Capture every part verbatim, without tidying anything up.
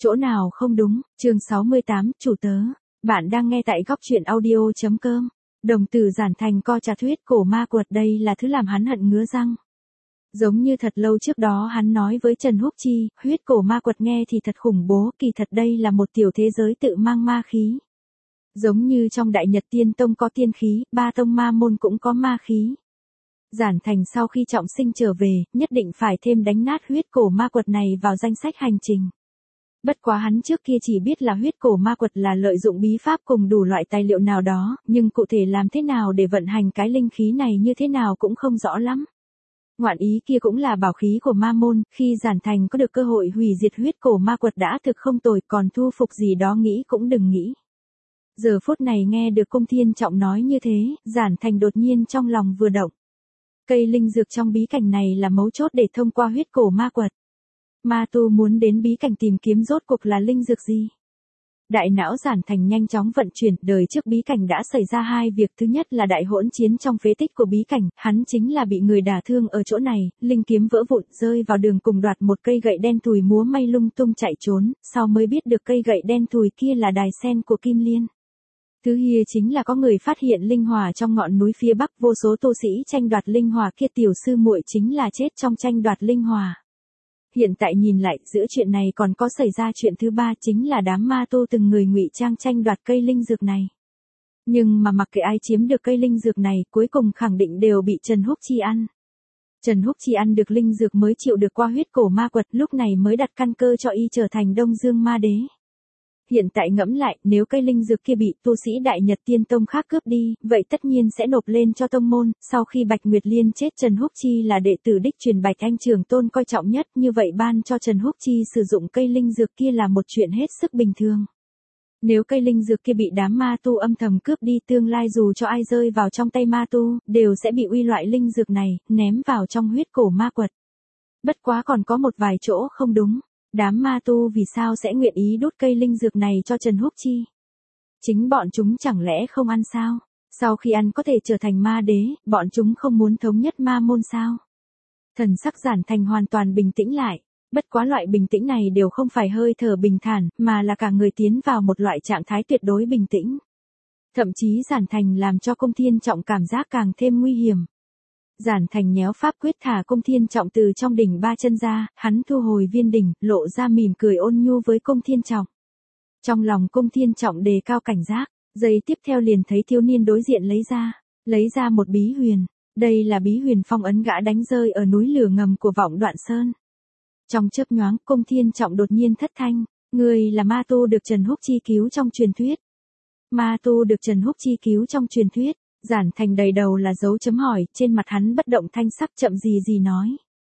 Chỗ nào không đúng, chương sáu mươi tám, chủ tớ. Bạn đang nghe tại góc truyện audio.com. Đồng tử giản thành co chặt huyết cổ ma quật, đây là thứ làm hắn hận ngứa răng. Giống như thật lâu trước đó hắn nói với Trần Húc Chi, huyết cổ ma quật nghe thì thật khủng bố, kỳ thật đây là một tiểu thế giới tự mang ma khí. Giống như trong Đại Nhật Tiên Tông có tiên khí, ba tông ma môn cũng có ma khí. Giản thành sau khi trọng sinh trở về, nhất định phải thêm đánh nát huyết cổ ma quật này vào danh sách hành trình. Bất quá hắn trước kia chỉ biết là huyết cổ ma quật là lợi dụng bí pháp cùng đủ loại tài liệu nào đó, nhưng cụ thể làm thế nào để vận hành cái linh khí này như thế nào cũng không rõ lắm. Ngoạn ý kia cũng là bảo khí của ma môn, khi Giản thành có được cơ hội hủy diệt huyết cổ ma quật đã thực không tồi, còn thu phục gì đó nghĩ cũng đừng nghĩ. Giờ phút này nghe được Cung Thiên Trọng nói như thế, Giản thành đột nhiên trong lòng vừa động. Cây linh dược trong bí cảnh này là mấu chốt để thông qua huyết cổ ma quật. Ma tu muốn đến bí cảnh tìm kiếm rốt cuộc là linh dược gì? Đại não Giản thành nhanh chóng vận chuyển, đời trước bí cảnh đã xảy ra hai việc, thứ nhất là đại hỗn chiến trong phế tích của bí cảnh, hắn chính là bị người đả thương ở chỗ này, linh kiếm vỡ vụn rơi vào đường cùng đoạt một cây gậy đen thùi múa may lung tung chạy trốn, sau mới biết được cây gậy đen thùi kia là đài sen của Kim Liên. Thứ hai chính là có người phát hiện linh hỏa trong ngọn núi phía bắc, vô số tu sĩ tranh đoạt linh hỏa kia, tiểu sư muội chính là chết trong tranh đoạt linh hỏa. Hiện tại nhìn lại, giữa chuyện này còn có xảy ra chuyện thứ ba, chính là đám ma tu từng người ngụy trang tranh đoạt cây linh dược này. Nhưng mà mặc kệ ai chiếm được cây linh dược này, cuối cùng khẳng định đều bị Trần Húc Chi ăn. Trần Húc Chi ăn được linh dược mới chịu được qua huyết cổ ma quật, lúc này mới đặt căn cơ cho y trở thành Đông Dương Ma Đế. Hiện tại ngẫm lại, nếu cây linh dược kia bị tu sĩ Đại Nhật Tiên Tông khác cướp đi, vậy tất nhiên sẽ nộp lên cho tông môn, sau khi Bạch Nguyệt Liên chết, Trần Húc Chi là đệ tử đích truyền Bạch Anh Trường Tôn coi trọng nhất, như vậy ban cho Trần Húc Chi sử dụng cây linh dược kia là một chuyện hết sức bình thường. Nếu cây linh dược kia bị đám ma tu âm thầm cướp đi, tương lai dù cho ai rơi vào trong tay ma tu, đều sẽ bị uy loại linh dược này, ném vào trong huyết cổ ma quật. Bất quá còn có một vài chỗ không đúng. Đám ma tu vì sao sẽ nguyện ý đút cây linh dược này cho Trần Húc Chi? Chính bọn chúng chẳng lẽ không ăn sao? Sau khi ăn có thể trở thành ma đế, bọn chúng không muốn thống nhất ma môn sao? Thần sắc Giản thành hoàn toàn bình tĩnh lại. Bất quá loại bình tĩnh này đều không phải hơi thở bình thản, mà là cả người tiến vào một loại trạng thái tuyệt đối bình tĩnh. Thậm chí Giản thành làm cho Cung Thiên Trọng cảm giác càng thêm nguy hiểm. Giản thành nhéo pháp quyết thả Cung Thiên Trọng từ trong đỉnh ba chân ra, hắn thu hồi viên đỉnh, lộ ra mỉm cười ôn nhu với Cung Thiên Trọng. Trong lòng Cung Thiên Trọng đề cao cảnh giác, giây tiếp theo liền thấy thiếu niên đối diện lấy ra, lấy ra một bí huyền. Đây là bí huyền phong ấn gã đánh rơi ở núi lửa ngầm của Vọng Đoạn Sơn. Trong chớp nhoáng, Cung Thiên Trọng đột nhiên thất thanh, người là ma tu được Trần Húc Chi cứu trong truyền thuyết. Ma tu được Trần Húc Chi cứu trong truyền thuyết. Giản thành đầy đầu là dấu chấm hỏi, trên mặt hắn bất động thanh sắc, chậm gì gì nói.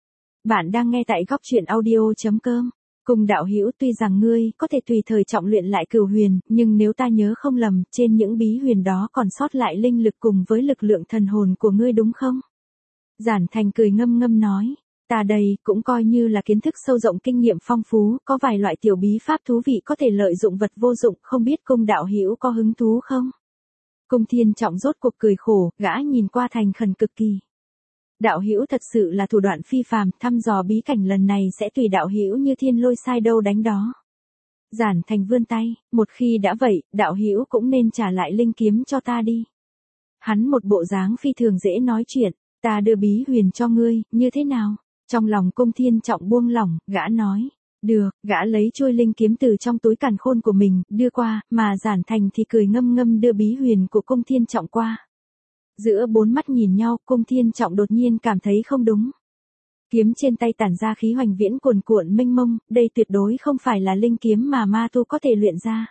Bạn đang nghe tại góc truyện audio.com. Cùng đạo hữu, tuy rằng ngươi có thể tùy thời trọng luyện lại cửu huyền, nhưng nếu ta nhớ không lầm, trên những bí huyền đó còn sót lại linh lực cùng với lực lượng thần hồn của ngươi đúng không? Giản thành cười ngâm ngâm nói. Ta đây cũng coi như là kiến thức sâu rộng, kinh nghiệm phong phú, có vài loại tiểu bí pháp thú vị có thể lợi dụng vật vô dụng, không biết Cung đạo hữu có hứng thú không? Cung Thiên Trọng rốt cuộc cười khổ, gã nhìn qua thành khẩn cực kỳ. Đạo hữu thật sự là thủ đoạn phi phàm, thăm dò bí cảnh lần này sẽ tùy đạo hữu như thiên lôi sai đâu đánh đó. Giản thành vươn tay, một khi đã vậy, đạo hữu cũng nên trả lại linh kiếm cho ta đi. Hắn một bộ dáng phi thường dễ nói chuyện, ta đưa bí huyền cho ngươi, như thế nào? Trong lòng Cung Thiên Trọng buông lỏng, gã nói. Được, gã lấy chuôi linh kiếm từ trong túi càn khôn của mình, đưa qua, mà Giản thành thì cười ngâm ngâm đưa bí huyền của Cung Thiên Trọng qua. Giữa bốn mắt nhìn nhau, Cung Thiên Trọng đột nhiên cảm thấy không đúng. Kiếm trên tay tản ra khí hoành viễn cuồn cuộn mênh mông, đây tuyệt đối không phải là linh kiếm mà ma tu có thể luyện ra.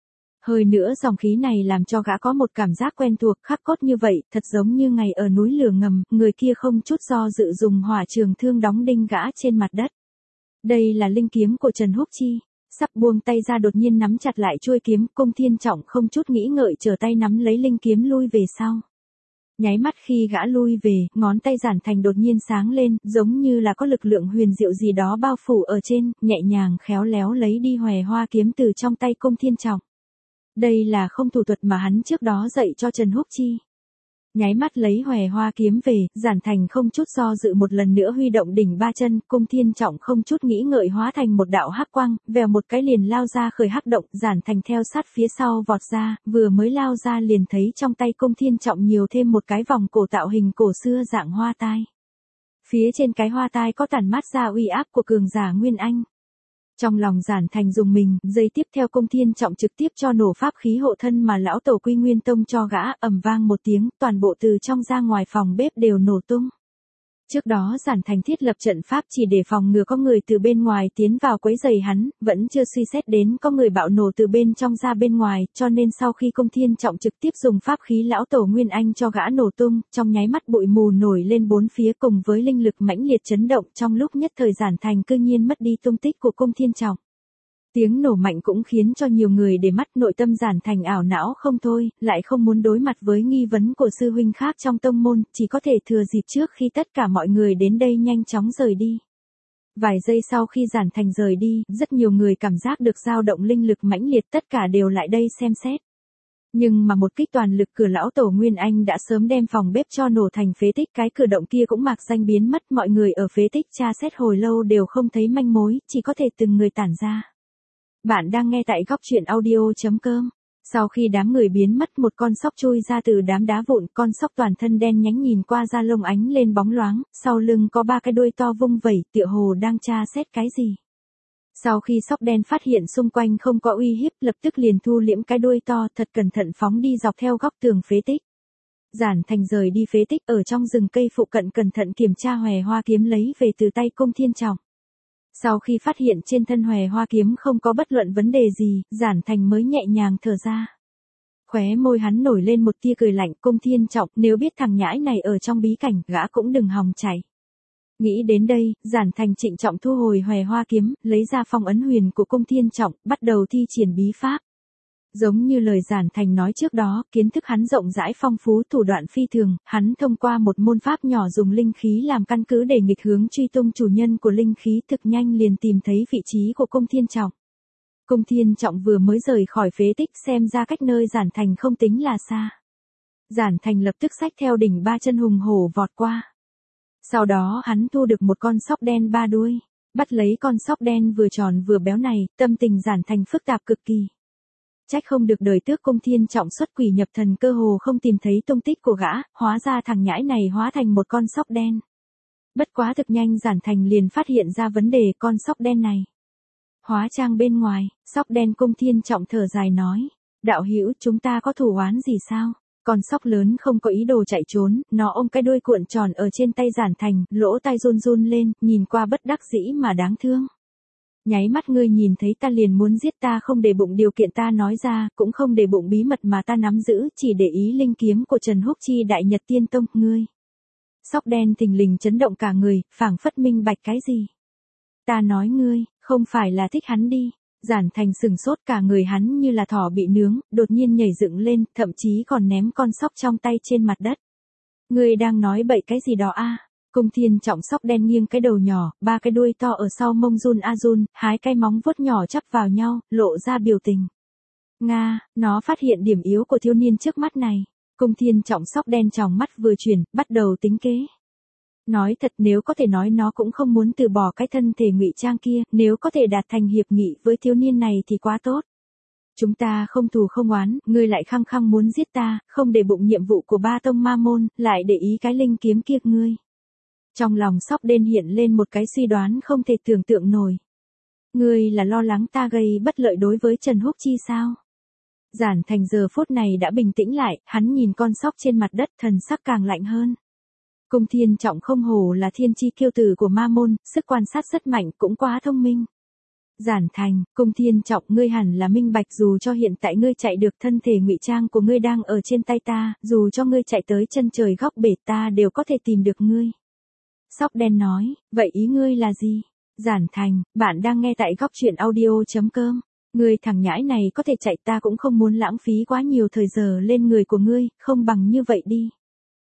Hơi nữa dòng khí này làm cho gã có một cảm giác quen thuộc, khắc cốt như vậy, thật giống như ngày ở núi lửa ngầm, người kia không chút do dự dùng hỏa trường thương đóng đinh gã trên mặt đất. Đây là linh kiếm của Trần Húc Chi. Sắp buông tay ra đột nhiên nắm chặt lại chuôi kiếm, Cung Thiên Trọng không chút nghĩ ngợi trở tay nắm lấy linh kiếm lui về sau. Nháy mắt khi gã lui về, ngón tay Giản thành đột nhiên sáng lên, giống như là có lực lượng huyền diệu gì đó bao phủ ở trên, nhẹ nhàng khéo léo lấy đi hòe hoa kiếm từ trong tay Cung Thiên Trọng. Đây là không thủ thuật mà hắn trước đó dạy cho Trần Húc Chi. Nháy mắt lấy hòe hoa kiếm về, Giản Thành không chút do dự một lần nữa huy động đỉnh ba chân, Cung Thiên Trọng không chút nghĩ ngợi hóa thành một đạo hắc quang, vèo một cái liền lao ra khởi hắc động, Giản Thành theo sát phía sau vọt ra, vừa mới lao ra liền thấy trong tay Cung Thiên Trọng nhiều thêm một cái vòng cổ tạo hình cổ xưa dạng hoa tai. Phía trên cái hoa tai có tản mát ra uy áp của cường giả Nguyên Anh. Trong lòng Giản Thành dùng mình, giây tiếp theo Cung Thiên Trọng trực tiếp cho nổ pháp khí hộ thân mà lão tổ Quy Nguyên Tông cho gã, ầm vang một tiếng, toàn bộ từ trong ra ngoài phòng bếp đều nổ tung. Trước đó Giản Thành thiết lập trận pháp chỉ để phòng ngừa có người từ bên ngoài tiến vào quấy rầy hắn, vẫn chưa suy xét đến có người bạo nổ từ bên trong ra bên ngoài, cho nên sau khi Cung Thiên Trọng trực tiếp dùng pháp khí lão tổ Nguyên Anh cho gã nổ tung, trong nháy mắt bụi mù nổi lên bốn phía cùng với linh lực mãnh liệt chấn động, trong lúc nhất thời Giản Thành cư nhiên mất đi tung tích của Cung Thiên Trọng. Tiếng nổ mạnh cũng khiến cho nhiều người để mắt, nội tâm Giản Thành ảo não không thôi, lại không muốn đối mặt với nghi vấn của sư huynh khác trong tông môn, chỉ có thể thừa dịp trước khi tất cả mọi người đến đây nhanh chóng rời đi. Vài giây sau khi Giản Thành rời đi, rất nhiều người cảm giác được dao động linh lực mãnh liệt, tất cả đều lại đây xem xét. Nhưng mà một kích toàn lực cửa lão tổ Nguyên Anh đã sớm đem phòng bếp cho nổ thành phế tích, cái cửa động kia cũng mạc danh biến mất, mọi người ở phế tích tra xét hồi lâu đều không thấy manh mối, chỉ có thể từng người tản ra. Bạn đang nghe tại góc truyện audio chấm com. Sau khi đám người biến mất, một con sóc chui ra từ đám đá vụn, con sóc toàn thân đen nhánh nhìn qua da lông ánh lên bóng loáng, sau lưng có ba cái đuôi to vung vẩy, tựa hồ đang tra xét cái gì. Sau khi sóc đen phát hiện xung quanh không có uy hiếp, lập tức liền thu liễm cái đuôi to, thật cẩn thận phóng đi dọc theo góc tường phế tích. Giản Thành rời đi phế tích, ở trong rừng cây phụ cận cẩn thận kiểm tra hòe hoa kiếm lấy về từ tay Cung Thiên Trọng. Sau khi phát hiện trên thân hòe hoa kiếm không có bất luận vấn đề gì, Giản Thành mới nhẹ nhàng thở ra. Khóe môi hắn nổi lên một tia cười lạnh, Cung Thiên Trọng, nếu biết thằng nhãi này ở trong bí cảnh, gã cũng đừng hòng chạy. Nghĩ đến đây, Giản Thành trịnh trọng thu hồi hòe hoa kiếm, lấy ra phong ấn huyền của Cung Thiên Trọng, bắt đầu thi triển bí pháp. Giống như lời Giản Thành nói trước đó, kiến thức hắn rộng rãi phong phú, thủ đoạn phi thường, hắn thông qua một môn pháp nhỏ dùng linh khí làm căn cứ để nghịch hướng truy tung chủ nhân của linh khí, thực nhanh liền tìm thấy vị trí của Cung Thiên Trọng. Cung Thiên Trọng vừa mới rời khỏi phế tích, xem ra cách nơi Giản Thành không tính là xa. Giản Thành lập tức xách theo đỉnh ba chân hùng hổ vọt qua. Sau đó hắn thu được một con sóc đen ba đuôi, bắt lấy con sóc đen vừa tròn vừa béo này, tâm tình Giản Thành phức tạp cực kỳ. Trách không được đời tước Cung Thiên Trọng xuất quỷ nhập thần cơ hồ không tìm thấy tung tích của gã, hóa ra thằng nhãi này hóa thành một con sóc đen. Bất quá thực nhanh Giản Thành liền phát hiện ra vấn đề con sóc đen này. Hóa trang bên ngoài, sóc đen Cung Thiên Trọng thở dài nói, đạo hữu chúng ta có thù oán gì sao? Con sóc lớn không có ý đồ chạy trốn, nó ôm cái đuôi cuộn tròn ở trên tay Giản Thành, lỗ tai run run lên, nhìn qua bất đắc dĩ mà đáng thương. Nháy mắt ngươi nhìn thấy ta liền muốn giết ta, không để bụng điều kiện ta nói ra, cũng không để bụng bí mật mà ta nắm giữ, chỉ để ý linh kiếm của Trần Húc Chi Đại Nhật Tiên Tông, ngươi. Sóc đen thình lình chấn động cả người, phảng phất minh bạch cái gì. Ta nói ngươi, không phải là thích hắn đi. Giản Thành sừng sốt, cả người hắn như là thỏ bị nướng, đột nhiên nhảy dựng lên, thậm chí còn ném con sóc trong tay trên mặt đất. Ngươi đang nói bậy cái gì đó a? Cung Thiên Trọng sóc đen nghiêng cái đầu nhỏ, ba cái đuôi to ở sau mông run a run, hái cái móng vuốt nhỏ chắp vào nhau, lộ ra biểu tình. Nga, nó phát hiện điểm yếu của thiếu niên trước mắt này. Cung Thiên Trọng sóc đen tròng mắt vừa chuyển, bắt đầu tính kế. Nói thật, nếu có thể nói nó cũng không muốn từ bỏ cái thân thể ngụy trang kia, nếu có thể đạt thành hiệp nghị với thiếu niên này thì quá tốt. Chúng ta không thù không oán, ngươi lại khăng khăng muốn giết ta, không để bụng nhiệm vụ của ba tông ma môn, lại để ý cái linh kiếm kia ngươi. Trong lòng sóc đen hiện lên một cái suy đoán không thể tưởng tượng nổi. Ngươi là lo lắng ta gây bất lợi đối với Trần Húc Chi sao? Giản Thành giờ phút này đã bình tĩnh lại, hắn nhìn con sóc trên mặt đất, thần sắc càng lạnh hơn. Cung Thiên Trọng không hổ là thiên chi kiêu tử của ma môn, sức quan sát rất mạnh, cũng quá thông minh. Giản Thành, Cung Thiên Trọng, ngươi hẳn là minh bạch, dù cho hiện tại ngươi chạy được, thân thể ngụy trang của ngươi đang ở trên tay ta, dù cho ngươi chạy tới chân trời góc bể ta đều có thể tìm được ngươi. Sóc đen nói, vậy ý ngươi là gì? Giản Thành, bạn đang nghe tại góc truyện audio chấm com. Ngươi thằng nhãi này có thể chạy, ta cũng không muốn lãng phí quá nhiều thời giờ lên người của ngươi, không bằng như vậy đi.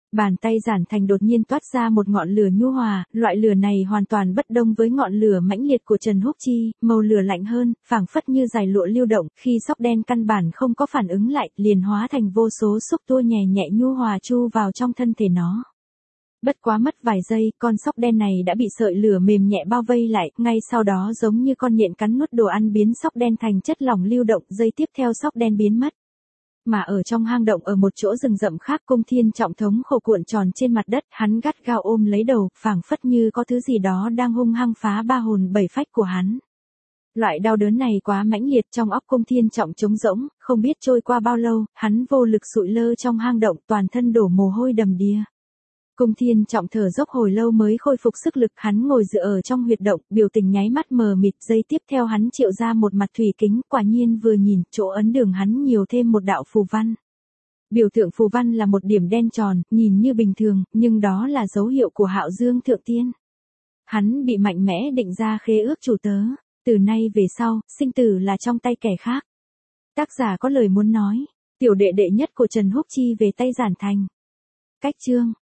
Bàn tay Giản Thành đột nhiên toát ra một ngọn lửa nhu hòa, loại lửa này hoàn toàn bất đồng với ngọn lửa mãnh liệt của Trần Húc Chi, màu lửa lạnh hơn, phảng phất như dải lụa lưu động, khi sóc đen căn bản không có phản ứng lại, liền hóa thành vô số xúc tua nhẹ nhẹ nhu hòa chu vào trong thân thể nó. Bất quá mất vài giây, con sóc đen này đã bị sợi lửa mềm nhẹ bao vây lại, ngay sau đó giống như con nhện cắn nuốt đồ ăn biến sóc đen thành chất lỏng lưu động, giây tiếp theo sóc đen biến mất. Mà ở trong hang động ở một chỗ rừng rậm khác, Cung Thiên Trọng thống khổ cuộn tròn trên mặt đất, hắn gắt gao ôm lấy đầu, phảng phất như có thứ gì đó đang hung hăng phá ba hồn bảy phách của hắn. Loại đau đớn này quá mãnh liệt, trong óc Cung Thiên Trọng trống rỗng, không biết trôi qua bao lâu, hắn vô lực sụi lơ trong hang động, toàn thân đổ mồ hôi đầm đìa. Cung Thiên Trọng thở dốc hồi lâu mới khôi phục sức lực, hắn ngồi dựa ở trong huyệt động, biểu tình nháy mắt mờ mịt, giây tiếp theo hắn triệu ra một mặt thủy kính, quả nhiên vừa nhìn, chỗ ấn đường hắn nhiều thêm một đạo phù văn. Biểu tượng phù văn là một điểm đen tròn, nhìn như bình thường, nhưng đó là dấu hiệu của Hạo Dương Thượng Tiên. Hắn bị mạnh mẽ định ra khế ước chủ tớ, từ nay về sau, sinh tử là trong tay kẻ khác. Tác giả có lời muốn nói, tiểu đệ đệ nhất của Trần Húc Chi về tay Giản Thành. Cách chương